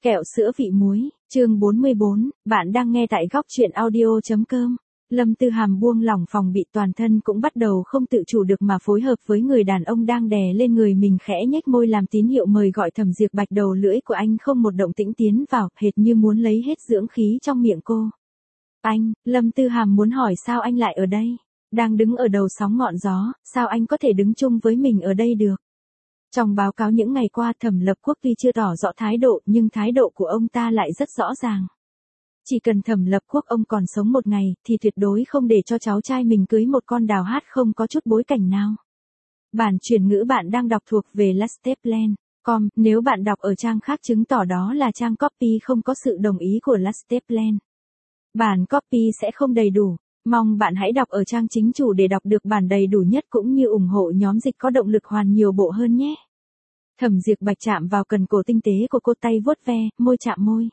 Kẹo sữa vị muối, chương 44, bạn đang nghe tại góc truyện audio.com. Lâm Tư Hàm buông lỏng phòng bị, toàn thân cũng bắt đầu không tự chủ được mà phối hợp với người đàn ông đang đè lên người mình, khẽ nhếch môi làm tín hiệu mời gọi. Thẩm Diệp Bạch đầu lưỡi của anh không một động tĩnh tiến vào, hệt như muốn lấy hết dưỡng khí trong miệng cô. Anh, Lâm Tư Hàm muốn hỏi sao anh lại ở đây? Đang đứng ở đầu sóng ngọn gió, sao anh có thể đứng chung với mình ở đây được? Trong báo cáo những ngày qua, Thẩm Lập Quốc tuy chưa tỏ rõ thái độ, nhưng thái độ của ông ta lại rất rõ ràng. Chỉ cần Thẩm Lập Quốc ông còn sống một ngày, thì tuyệt đối không để cho cháu trai mình cưới một con đào hát không có chút bối cảnh nào. Bản chuyển ngữ bạn đang đọc thuộc về Lasteplan.com, nếu bạn đọc ở trang khác chứng tỏ đó là trang copy không có sự đồng ý của Lasteplan. Bản copy sẽ không đầy đủ. Mong bạn hãy đọc ở trang chính chủ để đọc được bản đầy đủ nhất cũng như ủng hộ nhóm dịch có động lực hoàn nhiều bộ hơn nhé. Thẩm Diệp Bạch chạm vào cần cổ tinh tế của cô, tay vuốt ve, môi chạm môi.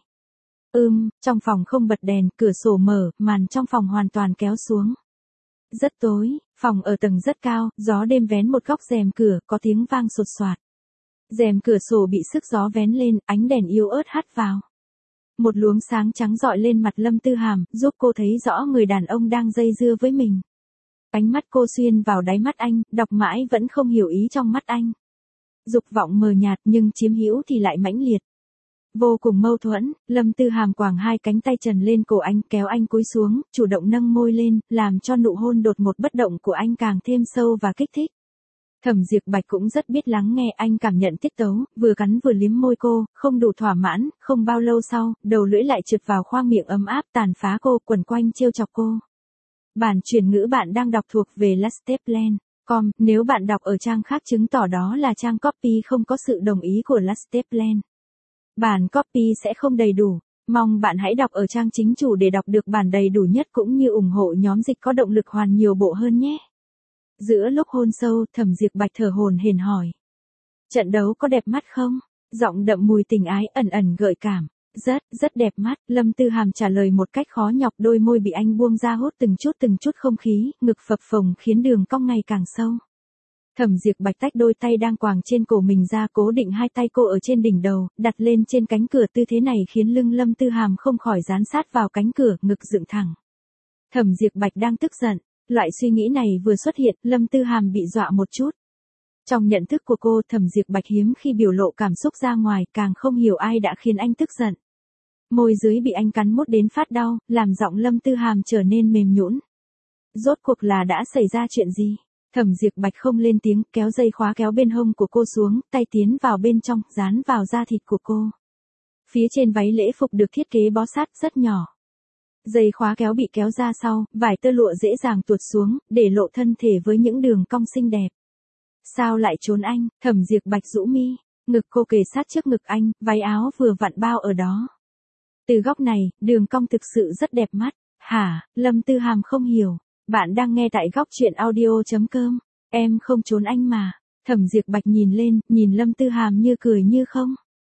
Trong phòng không bật đèn, cửa sổ mở, màn trong phòng hoàn toàn kéo xuống. Rất tối, phòng ở tầng rất cao, gió đêm vén một góc rèm cửa, có tiếng vang sột soạt. Rèm cửa sổ bị sức gió vén lên, ánh đèn yếu ớt hắt vào. Một luồng sáng trắng rọi lên mặt Lâm Tư Hàm, giúp cô thấy rõ người đàn ông đang dây dưa với mình. Ánh mắt cô xuyên vào đáy mắt anh, đọc mãi vẫn không hiểu ý trong mắt anh. Dục vọng mờ nhạt nhưng chiếm hữu thì lại mãnh liệt. Vô cùng mâu thuẫn, Lâm Tư Hàm quàng hai cánh tay trần lên cổ anh, kéo anh cúi xuống, chủ động nâng môi lên, làm cho nụ hôn đột ngột bất động của anh càng thêm sâu và kích thích. Thẩm Diệp Bạch cũng rất biết lắng nghe, anh cảm nhận tiết tấu, vừa cắn vừa liếm môi cô, không đủ thỏa mãn, không bao lâu sau, đầu lưỡi lại trượt vào khoang miệng ấm áp, tàn phá cô, quần quanh trêu chọc cô. Bản chuyển ngữ bạn đang đọc thuộc về Lasteplan.com, nếu bạn đọc ở trang khác chứng tỏ đó là trang copy không có sự đồng ý của Lasteplan. Bản copy sẽ không đầy đủ, mong bạn hãy đọc ở trang chính chủ để đọc được bản đầy đủ nhất cũng như ủng hộ nhóm dịch có động lực hoàn nhiều bộ hơn nhé. Giữa lúc hôn sâu, Thẩm Diệp Bạch thở hổn hển hỏi. Trận đấu có đẹp mắt không? Giọng đậm mùi tình ái ẩn ẩn gợi cảm. Rất đẹp mắt, Lâm Tư Hàm trả lời một cách khó nhọc, đôi môi bị anh buông ra hút từng chút không khí, ngực phập phồng khiến đường cong ngày càng sâu. Thẩm Diệp Bạch tách đôi tay đang quàng trên cổ mình ra, cố định hai tay cô ở trên đỉnh đầu, đặt lên trên cánh cửa, tư thế này khiến lưng Lâm Tư Hàm không khỏi dán sát vào cánh cửa, ngực dựng thẳng. Thẩm Diệp Bạch đang tức giận. Loại suy nghĩ này vừa xuất hiện, Lâm Tư Hàm bị dọa một chút. Trong nhận thức của cô, Thẩm Diệp Bạch hiếm khi biểu lộ cảm xúc ra ngoài, càng không hiểu ai đã khiến anh tức giận. Môi dưới bị anh cắn mốt đến phát đau, làm giọng Lâm Tư Hàm trở nên mềm nhũn. Rốt cuộc là đã xảy ra chuyện gì? Thẩm Diệp Bạch không lên tiếng, kéo dây khóa kéo bên hông của cô xuống, tay tiến vào bên trong, dán vào da thịt của cô. Phía trên váy lễ phục được thiết kế bó sát rất nhỏ. Dây khóa kéo bị kéo ra sau, vải tơ lụa dễ dàng tuột xuống, để lộ thân thể với những đường cong xinh đẹp. Sao lại trốn anh? Thẩm Diệp Bạch rũ mi, ngực cô kề sát trước ngực anh, váy áo vừa vặn bao ở đó. Từ góc này, đường cong thực sự rất đẹp mắt. Hả? Lâm Tư Hàm không hiểu. Bạn đang nghe tại góc truyện audio.com. Em không trốn anh mà. Thẩm Diệp Bạch nhìn lên, nhìn Lâm Tư Hàm như cười như không.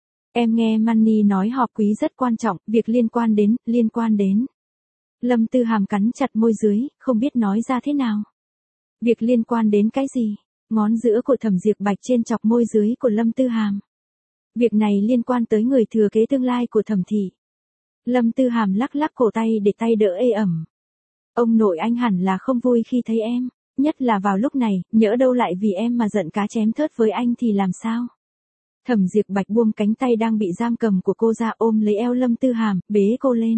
Em nghe Manny nói họp quý rất quan trọng, việc liên quan đến. Lâm Tư Hàm cắn chặt môi dưới, không biết nói ra thế nào. Việc liên quan đến cái gì? Ngón giữa của Thẩm Diệp Bạch trên chọc môi dưới của Lâm Tư Hàm. Việc này liên quan tới người thừa kế tương lai của Thẩm thị. Lâm Tư Hàm lắc lắc cổ tay để tay đỡ ê ẩm. Ông nội anh hẳn là không vui khi thấy em, nhất là vào lúc này, nhỡ đâu lại vì em mà giận cá chém thớt với anh thì làm sao? Thẩm Diệp Bạch buông cánh tay đang bị giam cầm của cô ra, ôm lấy eo Lâm Tư Hàm, bế cô lên.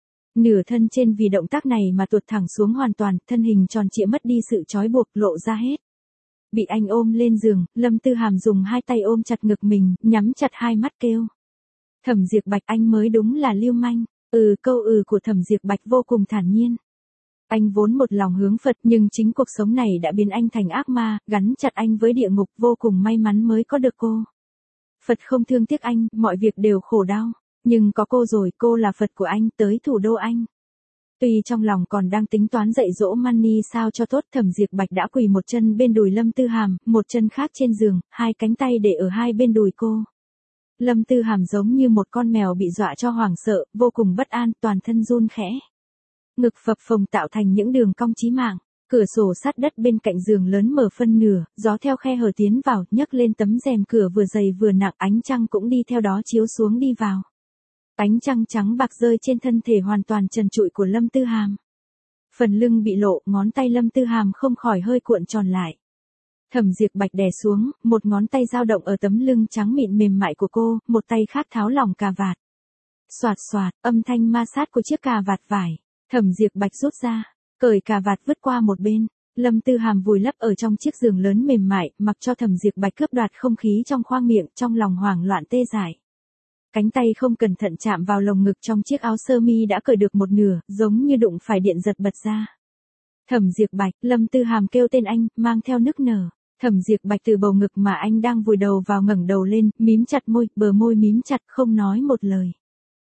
Nửa thân trên vì động tác này mà tuột thẳng xuống hoàn toàn, thân hình tròn trịa mất đi sự trói buộc, lộ ra hết. Bị anh ôm lên giường, Lâm Tư Hàm dùng hai tay ôm chặt ngực mình, nhắm chặt hai mắt kêu. Thẩm Diệp Bạch, anh mới đúng là lưu manh. Câu của Thẩm Diệp Bạch vô cùng thản nhiên. Anh vốn một lòng hướng Phật, nhưng chính cuộc sống này đã biến anh thành ác ma, gắn chặt anh với địa ngục, vô cùng may mắn mới có được cô. Phật không thương tiếc anh, mọi việc đều khổ đau. Nhưng có cô rồi, cô là Phật của anh, tới thủ đô anh. Tuy trong lòng còn đang tính toán dạy dỗ Manny sao cho tốt, Thẩm Diệp Bạch đã quỳ một chân bên đùi Lâm Tư Hàm, một chân khác trên giường, hai cánh tay để ở hai bên đùi cô. Lâm Tư Hàm giống như một con mèo bị dọa cho hoảng sợ, vô cùng bất an, toàn thân run khẽ. Ngực phập phồng tạo thành những đường cong chí mạng. Cửa sổ sát đất bên cạnh giường lớn mở phân nửa, gió theo khe hở tiến vào, nhấc lên tấm rèm cửa vừa dày vừa nặng, ánh trăng cũng đi theo đó chiếu xuống đi vào. Ánh trăng trắng bạc rơi trên thân thể hoàn toàn trần trụi của Lâm Tư Hàm. Phần lưng bị lộ, ngón tay Lâm Tư Hàm không khỏi hơi cuộn tròn lại. Thẩm Diệp Bạch đè xuống, một ngón tay dao động ở tấm lưng trắng mịn mềm mại của cô, một tay khác tháo lỏng cà vạt. Xoạt xoạt, âm thanh ma sát của chiếc cà vạt vải. Thẩm Diệp Bạch rút ra, cởi cà vạt vứt qua một bên. Lâm Tư Hàm vùi lấp ở trong chiếc giường lớn mềm mại, mặc cho Thẩm Diệp Bạch cướp đoạt không khí trong khoang miệng, trong lòng hoảng loạn tê dại. Cánh tay không cẩn thận chạm vào lồng ngực trong chiếc áo sơ mi đã cởi được một nửa, giống như đụng phải điện giật bật ra. Thẩm Diệp Bạch, Lâm Tư Hàm kêu tên anh, mang theo nức nở. Thẩm Diệp Bạch từ bầu ngực mà anh đang vùi đầu vào ngẩng đầu lên, mím chặt môi, bờ môi mím chặt không nói một lời.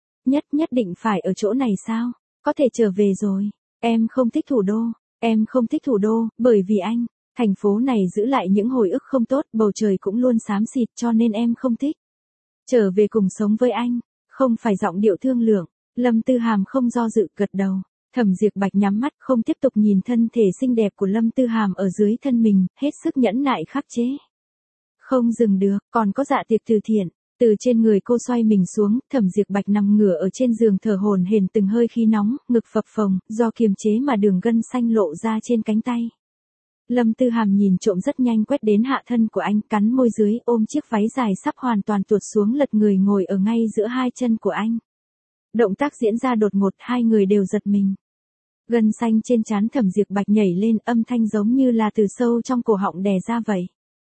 Nhất định phải ở chỗ này sao? Có thể trở về rồi. Em không thích thủ đô. Em không thích thủ đô, bởi vì anh. Thành phố này giữ lại những hồi ức không tốt, bầu trời cũng luôn xám xịt cho nên em không thích. Trở về cùng sống với anh. Không phải giọng điệu thương lượng. Lâm Tư Hàm không do dự gật đầu. Thẩm Diệp Bạch nhắm mắt không tiếp tục nhìn thân thể xinh đẹp của Lâm Tư Hàm ở dưới thân mình, hết sức nhẫn nại khắc chế. Không dừng được, còn có dạ tiệc từ thiện. Từ trên người cô xoay mình xuống, Thẩm Diệp Bạch nằm ngửa ở trên giường thở hổn hển từng hơi khí nóng, ngực phập phồng, do kiềm chế mà đường gân xanh lộ ra trên cánh tay. Lâm Tư Hàm nhìn trộm rất nhanh quét đến hạ thân của anh, cắn môi dưới, ôm chiếc váy dài sắp hoàn toàn tuột xuống lật người ngồi ở ngay giữa hai chân của anh. Động tác diễn ra đột ngột, hai người đều giật mình. Gân xanh trên trán Thẩm Diệp Bạch nhảy lên, âm thanh giống như là từ sâu trong cổ họng đè ra vậy.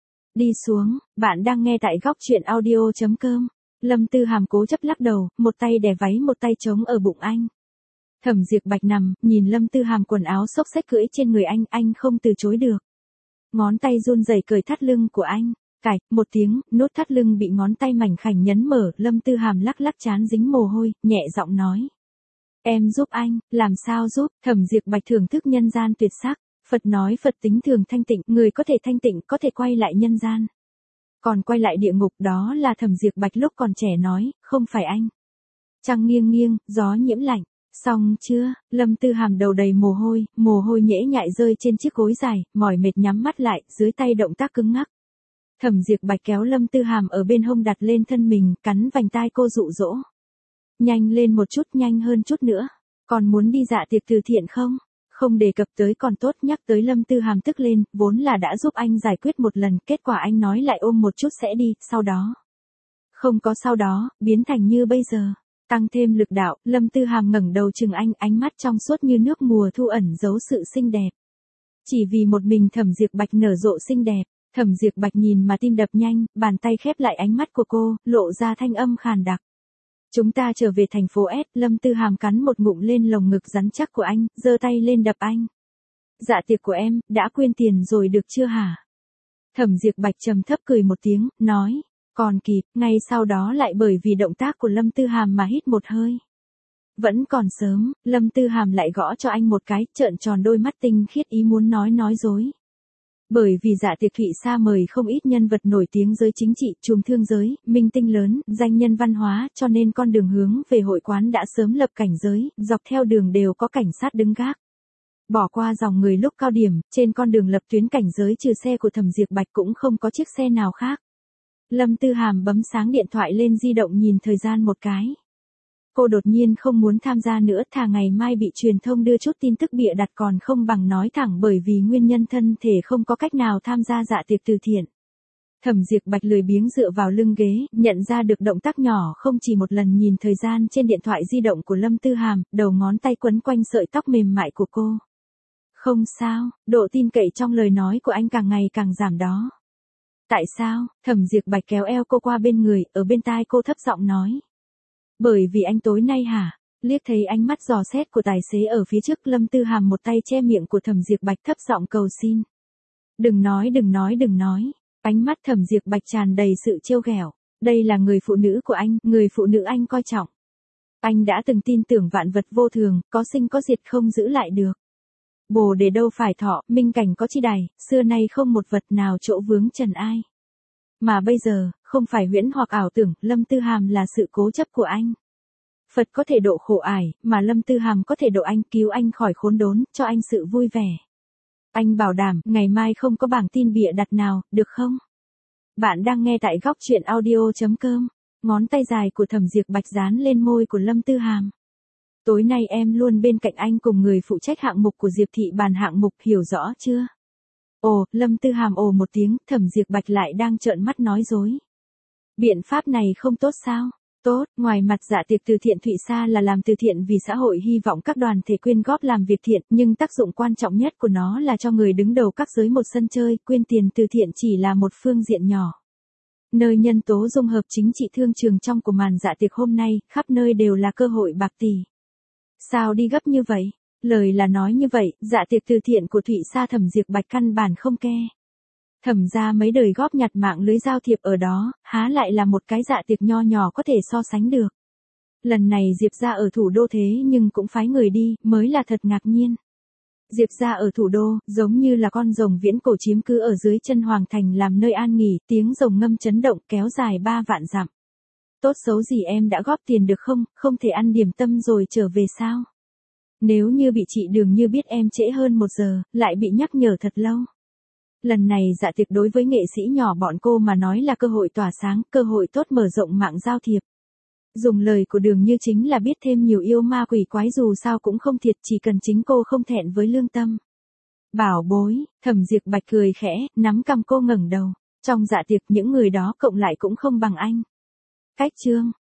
Đi xuống, bạn đang nghe tại góc truyện audio.com. Lâm Tư Hàm cố chấp lắc đầu, một tay đè váy một tay chống ở bụng anh. Thẩm Diệp Bạch nằm, nhìn Lâm Tư Hàm quần áo xốc xếch cưỡi trên người anh không từ chối được. Ngón tay run rẩy cởi thắt lưng của anh. Cạch, một tiếng, nốt thắt lưng bị ngón tay mảnh khảnh nhấn mở, Lâm Tư Hàm lắc lắc trán dính mồ hôi, nhẹ giọng nói. Em giúp anh, làm sao giúp? Thẩm Diệp Bạch thưởng thức nhân gian tuyệt sắc. Phật nói Phật tính thường thanh tịnh, người có thể thanh tịnh, có thể quay lại nhân gian. Còn quay lại địa ngục, đó là Thẩm Diệp Bạch lúc còn trẻ nói, không phải anh. Trăng nghiêng nghiêng, gió nhiễm lạnh. Xong chưa? Lâm Tư Hàm đầu đầy mồ hôi nhễ nhại rơi trên chiếc gối dài, mỏi mệt nhắm mắt lại, dưới tay động tác cứng ngắc. Thẩm Diệp Bạch kéo Lâm Tư Hàm ở bên hông đặt lên thân mình, cắn vành tai cô dụ dỗ. Nhanh lên một chút, nhanh hơn chút nữa. Còn muốn đi dạ tiệc từ thiện không? Không đề cập tới còn tốt, nhắc tới Lâm Tư Hàm tức lên, vốn là đã giúp anh giải quyết một lần, kết quả anh nói lại ôm một chút sẽ đi, sau đó. Không có sau đó, biến thành như bây giờ. Tăng thêm lực đạo, Lâm Tư Hàm ngẩng đầu chừng anh, ánh mắt trong suốt như nước mùa thu ẩn giấu sự xinh đẹp. Chỉ vì một mình Thẩm Diệp Bạch nở rộ xinh đẹp, Thẩm Diệp Bạch nhìn mà tim đập nhanh, bàn tay khép lại ánh mắt của cô, lộ ra thanh âm khàn đặc. Chúng ta trở về thành phố S, Lâm Tư Hàm cắn một ngụm lên lồng ngực rắn chắc của anh, giơ tay lên đập anh. Dạ tiệc của em, đã quyên tiền rồi được chưa hả? Thẩm Diệp Bạch trầm thấp cười một tiếng, nói, còn kịp, ngay sau đó lại bởi vì động tác của Lâm Tư Hàm mà hít một hơi. Vẫn còn sớm, Lâm Tư Hàm lại gõ cho anh một cái, trợn tròn đôi mắt tinh khiết ý muốn nói dối. Bởi vì dạ tiệc Thụy Sa mời không ít nhân vật nổi tiếng giới chính trị, trùm thương giới, minh tinh lớn, danh nhân văn hóa, cho nên con đường hướng về hội quán đã sớm lập cảnh giới, dọc theo đường đều có cảnh sát đứng gác. Bỏ qua dòng người lúc cao điểm, trên con đường lập tuyến cảnh giới trừ xe của Thẩm Diệp Bạch cũng không có chiếc xe nào khác. Lâm Tư Hàm bấm sáng điện thoại lên di động nhìn thời gian một cái. Cô đột nhiên không muốn tham gia nữa, thà ngày mai bị truyền thông đưa chút tin tức bịa đặt còn không bằng nói thẳng, bởi vì nguyên nhân thân thể không có cách nào tham gia dạ tiệc từ thiện. Thẩm Diệp Bạch lười biếng dựa vào lưng ghế, nhận ra được động tác nhỏ không chỉ một lần nhìn thời gian trên điện thoại di động của Lâm Tư Hàm, đầu ngón tay quấn quanh sợi tóc mềm mại của cô. Không sao, độ tin cậy trong lời nói của anh càng ngày càng giảm đó. Tại sao? Thẩm Diệp Bạch kéo eo cô qua bên người, ở bên tai cô thấp giọng nói. Bởi vì anh tối nay hả? Liếc thấy ánh mắt dò xét của tài xế ở phía trước, Lâm Tư Hàm một tay che miệng của Thẩm Diệp Bạch thấp giọng cầu xin. Đừng nói. Ánh mắt Thẩm Diệp Bạch tràn đầy sự trêu ghẹo. Đây là người phụ nữ của anh, người phụ nữ anh coi trọng. Anh đã từng tin tưởng vạn vật vô thường, có sinh có diệt không giữ lại được. Bồ đề đâu phải thọ, minh cảnh có chi đài, xưa nay không một vật nào chỗ vướng trần ai. Mà bây giờ, không phải huyễn hoặc ảo tưởng, Lâm Tư Hàm là sự cố chấp của anh. Phật có thể độ khổ ải, mà Lâm Tư Hàm có thể độ anh, cứu anh khỏi khốn đốn, cho anh sự vui vẻ. Anh bảo đảm, ngày mai không có bảng tin bịa đặt nào, được không? Bạn đang nghe tại góc truyện audio.com. Ngón tay dài của Thẩm Diệp Bạch dán lên môi của Lâm Tư Hàm. Tối nay em luôn bên cạnh anh cùng người phụ trách hạng mục của Diệp thị bàn hạng mục, hiểu rõ chưa? Ồ, Lâm Tư Hàm ồ một tiếng, Thẩm Diệp Bạch lại đang trợn mắt nói dối. Biện pháp này không tốt sao? Tốt, ngoài mặt dạ tiệc từ thiện Thụy Sa là làm từ thiện vì xã hội, hy vọng các đoàn thể quyên góp làm việc thiện, nhưng tác dụng quan trọng nhất của nó là cho người đứng đầu các giới một sân chơi, quyên tiền từ thiện chỉ là một phương diện nhỏ. Nơi nhân tố dung hợp chính trị thương trường trong của màn dạ tiệc hôm nay, khắp nơi đều là cơ hội bạc tỷ. Sao đi gấp như vậy? Lời là nói như vậy, dạ tiệc từ thiện của Thụy Sa Thẩm Diệp Bạch căn bản không ke. Thẩm ra mấy đời góp nhặt mạng lưới giao thiệp ở đó, há lại là một cái dạ tiệc nho nhỏ có thể so sánh được. Lần này Diệp ra ở thủ đô thế nhưng cũng phái người đi, mới là thật ngạc nhiên. Diệp ra ở thủ đô, giống như là con rồng viễn cổ chiếm cứ ở dưới chân hoàng thành làm nơi an nghỉ, tiếng rồng ngâm chấn động kéo dài 3 vạn dặm. Tốt xấu gì em đã góp tiền được không, không thể ăn điểm tâm rồi trở về sao? Nếu như bị chị Đường Như biết em trễ hơn 1 giờ, lại bị nhắc nhở thật lâu. Lần này dạ tiệc đối với nghệ sĩ nhỏ bọn cô mà nói là cơ hội tỏa sáng, cơ hội tốt mở rộng mạng giao thiệp. Dùng lời của Đường Như chính là biết thêm nhiều yêu ma quỷ quái, dù sao cũng không thiệt, chỉ cần chính cô không thẹn với lương tâm. Bảo bối, Thẩm Diệp Bạch cười khẽ, nắm cằm cô ngẩng đầu. Trong dạ tiệc những người đó cộng lại cũng không bằng anh. Cách chương